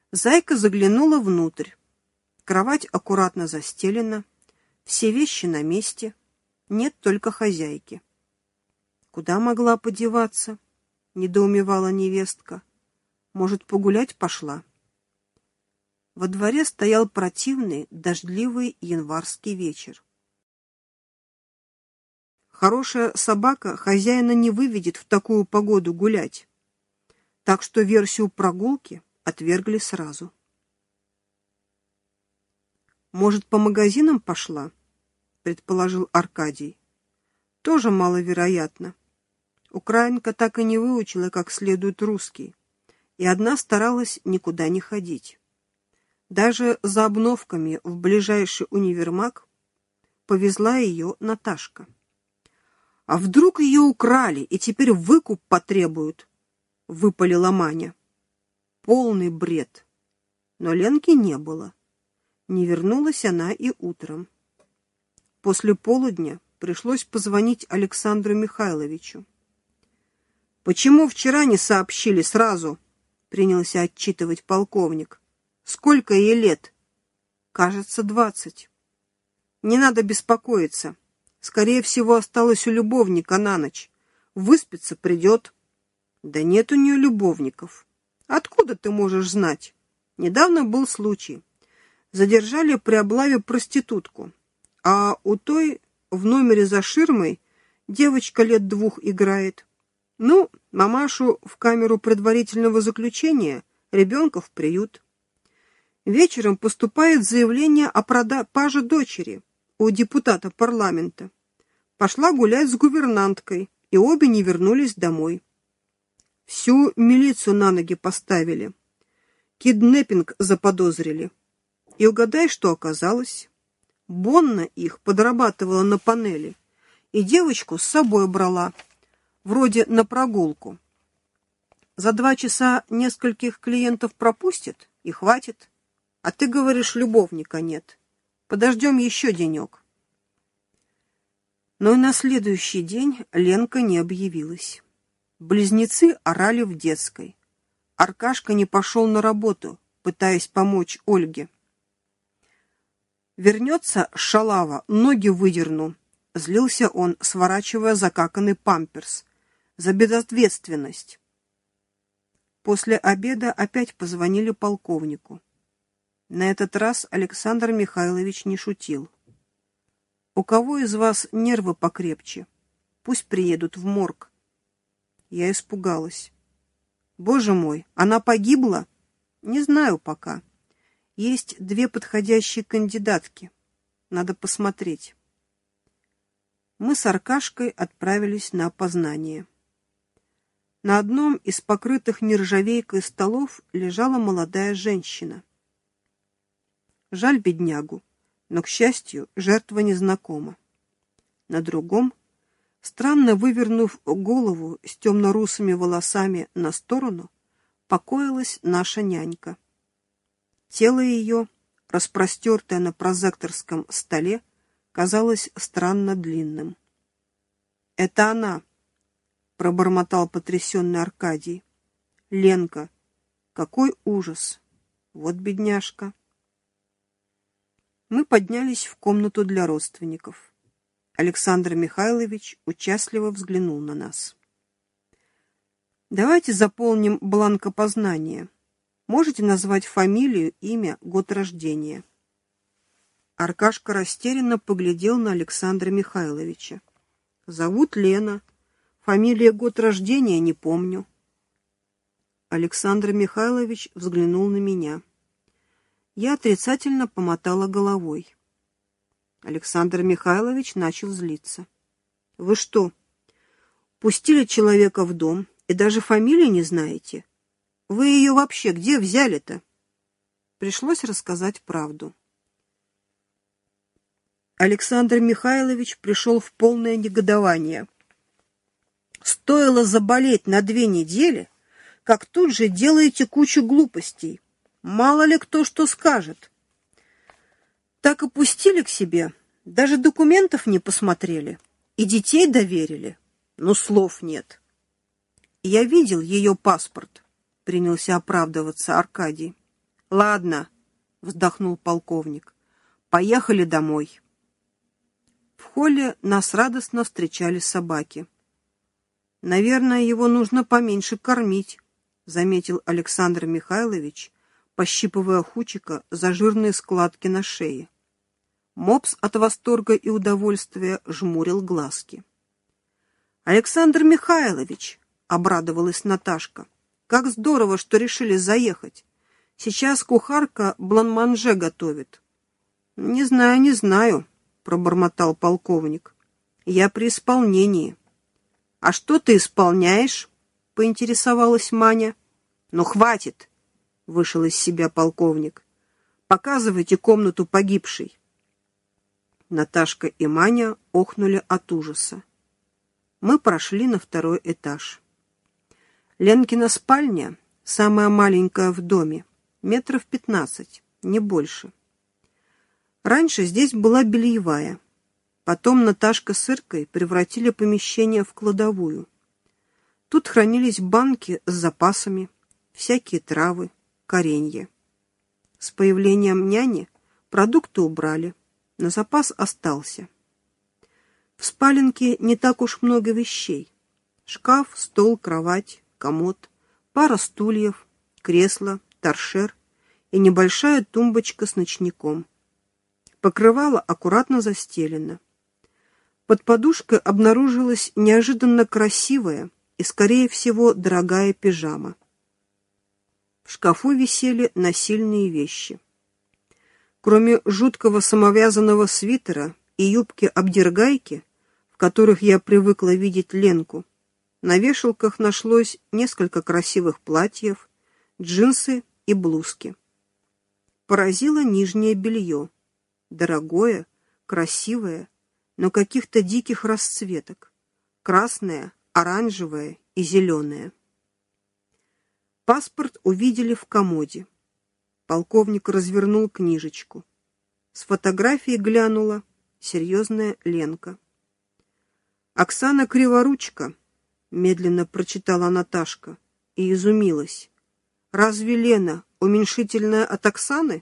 Зайка заглянула внутрь. Кровать аккуратно застелена, все вещи на месте, нет только хозяйки. Куда могла подеваться? Недоумевала невестка. Может, погулять пошла? Во дворе стоял противный, дождливый январский вечер. Хорошая собака хозяина не выведет в такую погоду гулять, так что версию прогулки отвергли сразу. «Может, по магазинам пошла?» — предположил Аркадий. «Тоже маловероятно. Украинка так и не выучила как следует русский, и одна старалась никуда не ходить. Даже за обновками в ближайший универмаг повезла ее Наташка. А вдруг ее украли и теперь выкуп потребуют?» — выпалила Маня. Полный бред. Но Ленки не было. Не вернулась она и утром. После полудня пришлось позвонить Александру Михайловичу. «Почему вчера не сообщили сразу?» — принялся отчитывать полковник. «Сколько ей лет?» «Кажется, 20. Не надо беспокоиться. Скорее всего, осталась у любовника на ночь. Выспится, придет». «Да нет у нее любовников. Откуда ты можешь знать? Недавно был случай. Задержали при облаве проститутку, а у той в номере за ширмой девочка лет 2 играет. Ну, мамашу в камеру предварительного заключения, ребенка в приют. Вечером поступает заявление о пропаже дочери у депутата парламента. Пошла гулять с гувернанткой, и обе не вернулись домой. Всю милицию на ноги поставили. Киднеппинг заподозрили. И угадай, что оказалось. Бонна их подрабатывала на панели, и девочку с собой брала, вроде на прогулку. За 2 часа нескольких клиентов пропустит, и хватит. А ты говоришь, любовника нет. Подождем еще денек. Но и на следующий день Ленка не объявилась. Близнецы орали в детской. Аркашка не пошел на работу, пытаясь помочь Ольге. «Вернется шалава, ноги выдерну», — злился он, сворачивая закаканный памперс. «За безответственность». После обеда опять позвонили полковнику. На этот раз Александр Михайлович не шутил. «У кого из вас нервы покрепче? Пусть приедут в морг». Я испугалась. «Боже мой, она погибла?» «Не знаю пока. Есть 2 подходящие кандидатки. Надо посмотреть». Мы с Аркашкой отправились на опознание. На одном из покрытых нержавейкой столов лежала молодая женщина. Жаль беднягу, но, к счастью, жертва незнакома. На другом, странно вывернув голову с темно-русыми волосами на сторону, покоилась наша нянька. Тело ее, распростертое на прозекторском столе, казалось странно длинным. «Это она», — пробормотал потрясенный Аркадий. «Ленка, какой ужас! Вот бедняжка!» Мы поднялись в комнату для родственников. Александр Михайлович участливо взглянул на нас. «Давайте заполним бланк опознания. Можете назвать фамилию, имя, год рождения?» Аркашка растерянно поглядел на Александра Михайловича. «Зовут Лена. Фамилия, год рождения не помню». Александр Михайлович взглянул на меня. Я отрицательно помотала головой. Александр Михайлович начал злиться. «Вы что, пустили человека в дом и даже фамилию не знаете? Вы ее вообще где взяли-то?» Пришлось рассказать правду. Александр Михайлович пришел в полное негодование. «Стоило заболеть на 2 недели, как тут же делаете кучу глупостей. Мало ли кто что скажет. Так и пустили к себе, даже документов не посмотрели и детей доверили. Ну, слов нет». «Я видел ее паспорт», — принялся оправдываться Аркадий. Ладно, вздохнул полковник. Поехали домой. В холле нас радостно встречали собаки. Наверное, его нужно поменьше кормить, заметил Александр Михайлович, пощипывая Хучика за жирные складки на шее. Мопс от восторга и удовольствия жмурил глазки. Александр Михайлович, обрадовалась Наташка, как здорово, что решили заехать. Сейчас кухарка бланманже готовит. Не знаю, пробормотал полковник. Я при исполнении. А что ты исполняешь? Поинтересовалась Маня. Ну хватит, вышел из себя полковник. Показывайте комнату погибшей. Наташка и Маня охнули от ужаса. Мы прошли на второй этаж. Ленкина спальня, самая маленькая в доме, 15 метров, не больше. Раньше здесь была бельевая. Потом Наташка с Иркой превратили помещение в кладовую. Тут хранились банки с запасами, всякие травы, коренья. С появлением няни продукты убрали, но запас остался. В спаленке не так уж много вещей. Шкаф, стол, кровать, комод, пара стульев, кресло, торшер и небольшая тумбочка с ночником. Покрывало аккуратно застелено. Под подушкой обнаружилась неожиданно красивая и, скорее всего, дорогая пижама. В шкафу висели насильные вещи. Кроме жуткого самовязанного свитера и юбки-обдергайки, в которых я привыкла видеть Ленку, на вешалках нашлось несколько красивых платьев, джинсы и блузки. Поразило нижнее белье. Дорогое, красивое, но каких-то диких расцветок. Красное, оранжевое и зеленое. Паспорт увидели в комоде. Полковник развернул книжечку. С фотографией глянула серьезная Ленка. «Оксана Криворучка», — медленно прочитала Наташка и изумилась. «Разве Лена уменьшительная от Оксаны?»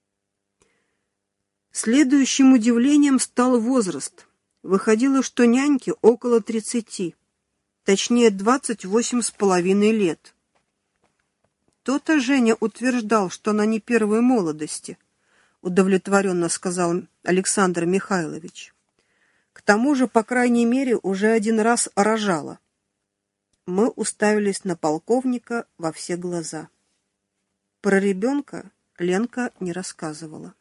Следующим удивлением стал возраст. Выходило, что няньке около 30, точнее 28,5 лет. То-то Женя утверждал, что она не первой молодости, удовлетворенно сказал Александр Михайлович. К тому же, по крайней мере, уже один раз рожала. Мы уставились на полковника во все глаза. Про ребенка Ленка не рассказывала.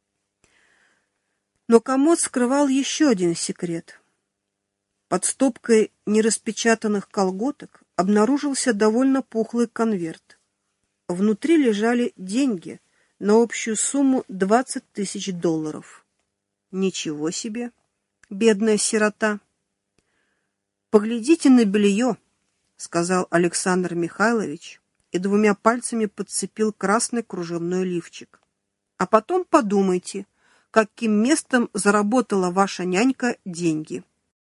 Но комод скрывал еще один секрет. Под стопкой нераспечатанных колготок обнаружился довольно пухлый конверт. Внутри лежали деньги на общую сумму $20 000. Ничего себе, бедная сирота. «Поглядите на белье», — сказал Александр Михайлович и двумя пальцами подцепил красный кружевной лифчик. «А потом подумайте, каким местом заработала ваша нянька деньги».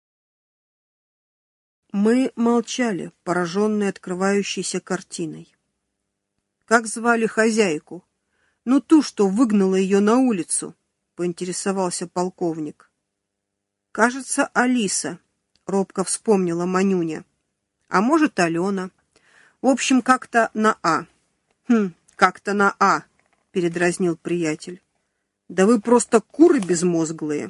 Мы молчали, пораженные открывающейся картиной. «Как звали хозяйку? Ну, ту, что выгнала ее на улицу», — поинтересовался полковник. «Кажется, Алиса», — робко вспомнила Манюня. «А может, Алена. В общем, как-то на «А». Как-то на «А», — передразнил приятель. «Да вы просто куры безмозглые».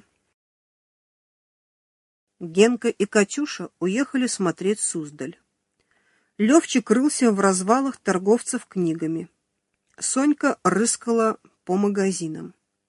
Генка и Катюша уехали смотреть Суздаль. Левчик рылся в развалах торговцев книгами. Сонька рыскала по магазинам.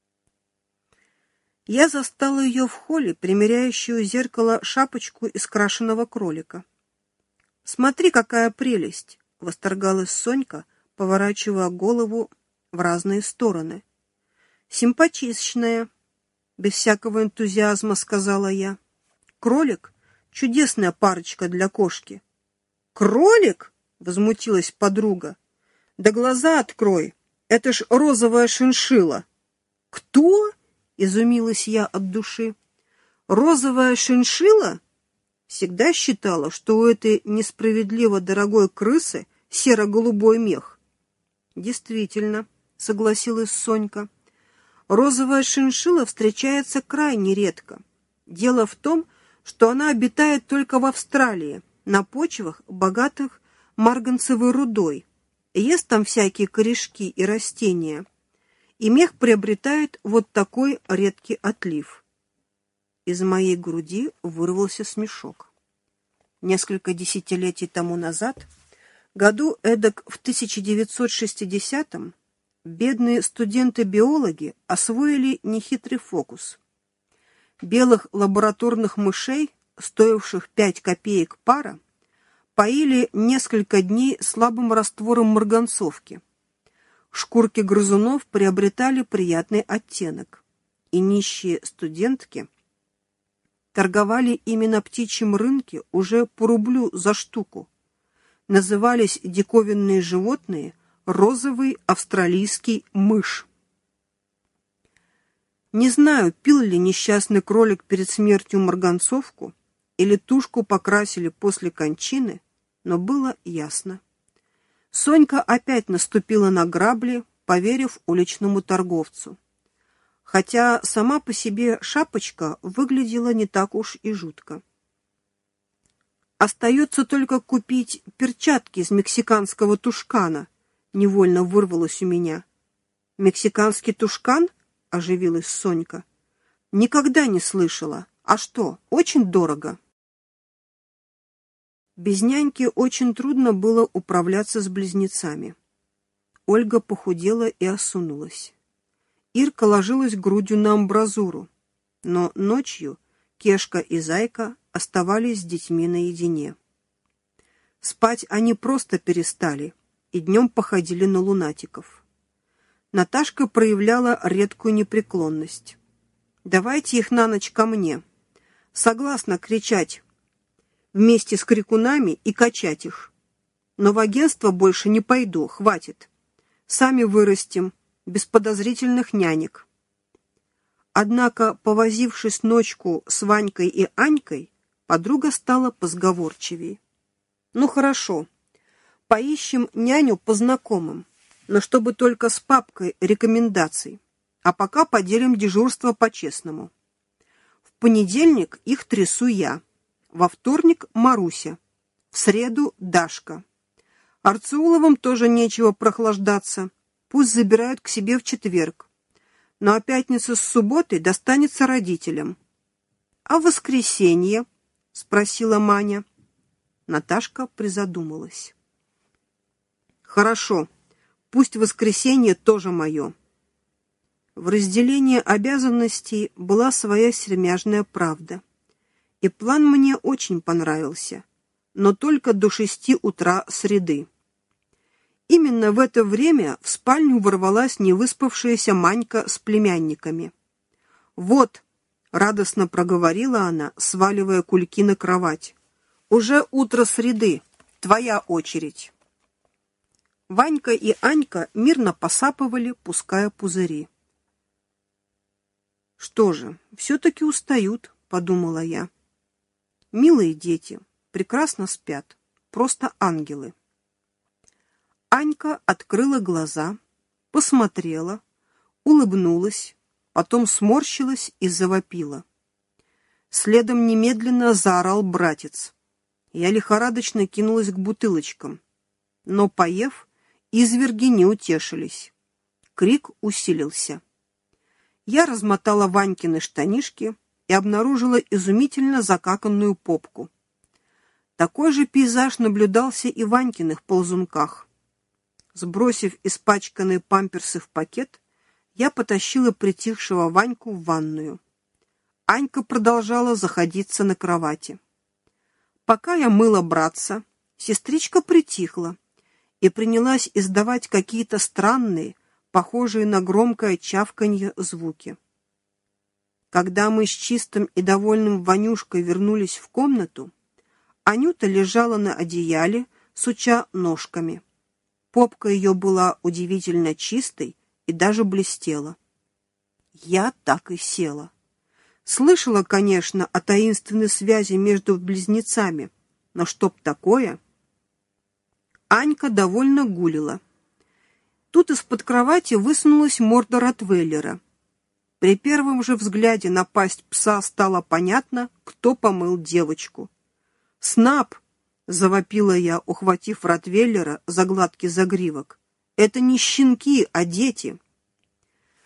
Я застала ее в холле, примеряющую в зеркало шапочку из крашеного кролика. «Смотри, какая прелесть!» — восторгалась Сонька, поворачивая голову в разные стороны. «Симпатичная», — без всякого энтузиазма сказала я. «Кролик — чудесная парочка для кошки». «Кролик?» — возмутилась подруга. «Да глаза открой! Это ж розовая шиншилла!» «Кто?» — изумилась я от души. «Розовая шиншилла?» Всегда считала, что у этой несправедливо дорогой крысы серо-голубой мех. Действительно, — согласилась Сонька. «Розовая шиншилла встречается крайне редко. Дело в том, что она обитает только в Австралии, на почвах, богатых марганцевой рудой. Ест там всякие корешки и растения. И мех приобретает вот такой редкий отлив». Из моей груди вырвался смешок. Несколько десятилетий тому назад, году эдак в 1960-м, бедные студенты-биологи освоили нехитрый фокус. Белых лабораторных мышей, стоивших 5 копеек пара, поили несколько дней слабым раствором марганцовки. Шкурки грызунов приобретали приятный оттенок, и нищие студентки торговали ими на птичьем рынке уже по рублю за штуку. Назывались диковинные животные розовый австралийский мышь. Не знаю, пил ли несчастный кролик перед смертью марганцовку или тушку покрасили после кончины, но было ясно. Сонька опять наступила на грабли, поверив уличному торговцу. Хотя сама по себе шапочка выглядела не так уж и жутко. «Остается только купить перчатки из мексиканского тушкана», — невольно вырвалось у меня. «Мексиканский тушкан?» — оживилась Сонька. «Никогда не слышала. А что, очень дорого?» Без няньки очень трудно было управляться с близнецами. Ольга похудела и осунулась. Ирка ложилась грудью на амбразуру, но ночью Кешка и Зайка оставались с детьми наедине. Спать они просто перестали и днем походили на лунатиков. Наташка проявляла редкую непреклонность. «Давайте их на ночь ко мне. Согласна кричать вместе с крикунами и качать их. Но в агентство больше не пойду, хватит. Сами вырастим, без подозрительных нянек». Однако, повозившись ночку с Ванькой и Анькой, подруга стала позговорчивей. «Ну хорошо, поищем няню по знакомым, но чтобы только с папкой рекомендаций, а пока поделим дежурство по-честному. В понедельник их трясу я, во вторник Маруся, в среду Дашка. Арцеуловым тоже нечего прохлаждаться, пусть забирают к себе в четверг. Ну а пятница с субботой достанется родителям. «А в воскресенье?» — спросила Маня. Наташка призадумалась. «Хорошо, пусть воскресенье тоже мое». В разделении обязанностей была своя сермяжная правда. И план мне очень понравился, но только до 6 утра среды. Именно в это время в спальню ворвалась невыспавшаяся Манька с племянниками. «Вот», — радостно проговорила она, сваливая кульки на кровать, — «уже утро среды, твоя очередь». Ванька и Анька мирно посапывали, пуская пузыри. «Что же, все-таки устают», — подумала я. «Милые дети, прекрасно спят, просто ангелы». Анька открыла глаза, посмотрела, улыбнулась, потом сморщилась и завопила. Следом немедленно заорал братец. Я лихорадочно кинулась к бутылочкам, но, поев, изверги не утешились. Крик усилился. Я размотала Ванькины штанишки и обнаружила изумительно закаканную попку. Такой же пейзаж наблюдался и в Ванькиных ползунках. Сбросив испачканные памперсы в пакет, я потащила притихшего Ваньку в ванную. Анька продолжала заходиться на кровати. Пока я мыла братца, сестричка притихла и принялась издавать какие-то странные, похожие на громкое чавканье звуки. Когда мы с чистым и довольным Ванюшкой вернулись в комнату, Анюта лежала на одеяле, суча ножками. Попка ее была удивительно чистой и даже блестела. Я так и села. Слышала, конечно, о таинственной связи между близнецами, но чтоб такое... Анька довольно гулила. Тут из-под кровати высунулась морда ротвейлера. При первом же взгляде на пасть пса стало понятно, кто помыл девочку. «Снап!» — завопила я, ухватив ротвейлера за гладкий загривок. «Это не щенки, а дети!»